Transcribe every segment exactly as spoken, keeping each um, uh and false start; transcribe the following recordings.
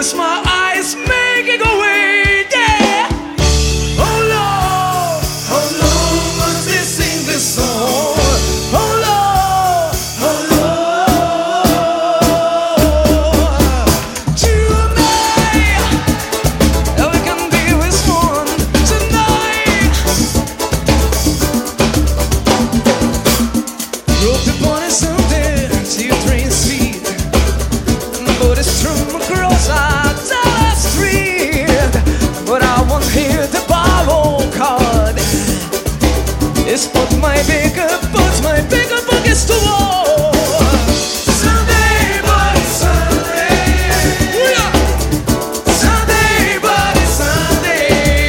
tears my eyes making away, yeah. Oh Lord, how long must they sing this song? Oh Lord, oh Lord, tonight we can be with one tonight. Rope upon a Sunday, till train speed, but it's true across our Dallas Street. But I won't hear the borrow card. It's put my bigger, put my bigger buckets to war. Sunday, bloody Sunday. Yeah. Sunday, bloody Sunday.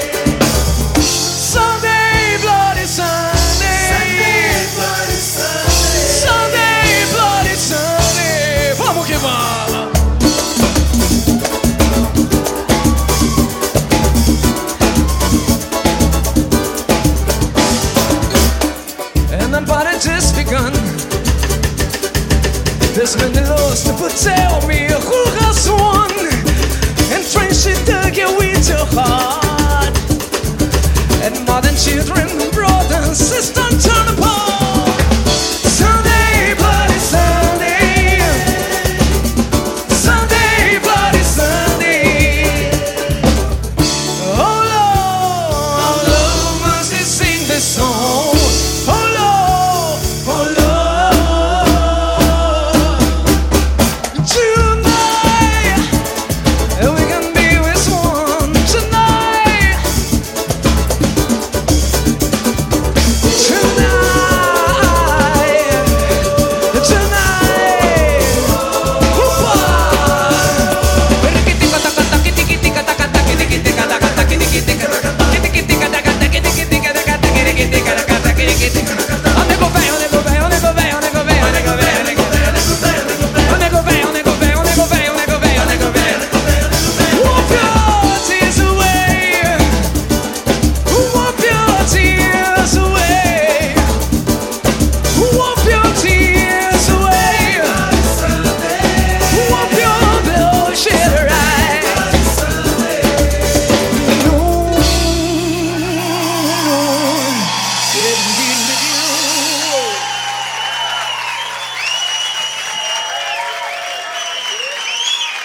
Sunday, bloody Sunday. Sunday, bloody Sunday. Sunday, bloody Sunday. Vamos que vamos. And the party just begun. There's many laws to tell me who has won. And train she dug it with your heart. And modern children